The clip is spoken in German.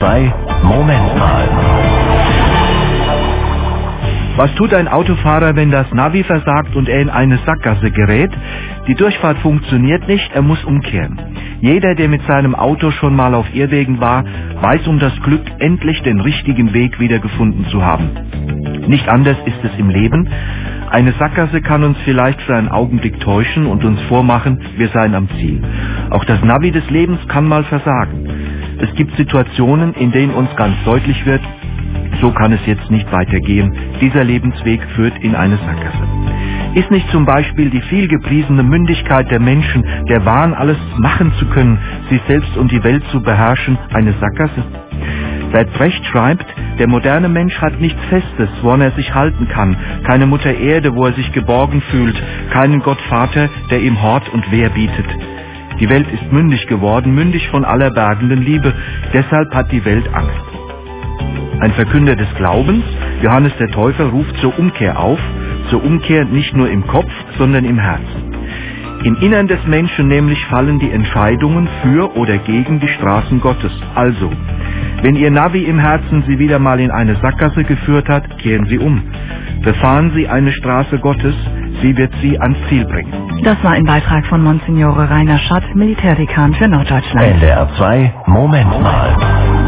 2, Moment mal. Was tut ein Autofahrer, wenn das Navi versagt und er in eine Sackgasse gerät? Die Durchfahrt funktioniert nicht, er muss umkehren. Jeder, der mit seinem Auto schon mal auf Irrwegen war, weiß um das Glück, endlich den richtigen Weg wieder gefunden zu haben. Nicht anders ist es im Leben. Eine Sackgasse kann uns vielleicht für einen Augenblick täuschen und uns vormachen, wir seien am Ziel. Auch das Navi des Lebens kann mal versagen. Es gibt Situationen, in denen uns ganz deutlich wird, so kann es jetzt nicht weitergehen. Dieser Lebensweg führt in eine Sackgasse. Ist nicht zum Beispiel die vielgepriesene Mündigkeit der Menschen, der Wahn, alles machen zu können, sich selbst und die Welt zu beherrschen, eine Sackgasse? Bert Brecht schreibt, der moderne Mensch hat nichts Festes, woran er sich halten kann, keine Mutter Erde, wo er sich geborgen fühlt, keinen Gott Vater, der ihm Hort und Wehr bietet. Die Welt ist mündig geworden, mündig von aller bergenden Liebe, deshalb hat die Welt Angst. Ein Verkünder des Glaubens, Johannes der Täufer, ruft zur Umkehr auf, zur Umkehr nicht nur im Kopf, sondern im Herzen. Im Innern des Menschen nämlich fallen die Entscheidungen für oder gegen die Straßen Gottes. Also, wenn Ihr Navi im Herzen Sie wieder mal in eine Sackgasse geführt hat, kehren Sie um. Befahren Sie eine Straße Gottes, sie wird Sie ans Ziel bringen. Das war ein Beitrag von Monsignore Rainer Schatt, Militärdekan für Norddeutschland. NDR 2, Moment mal.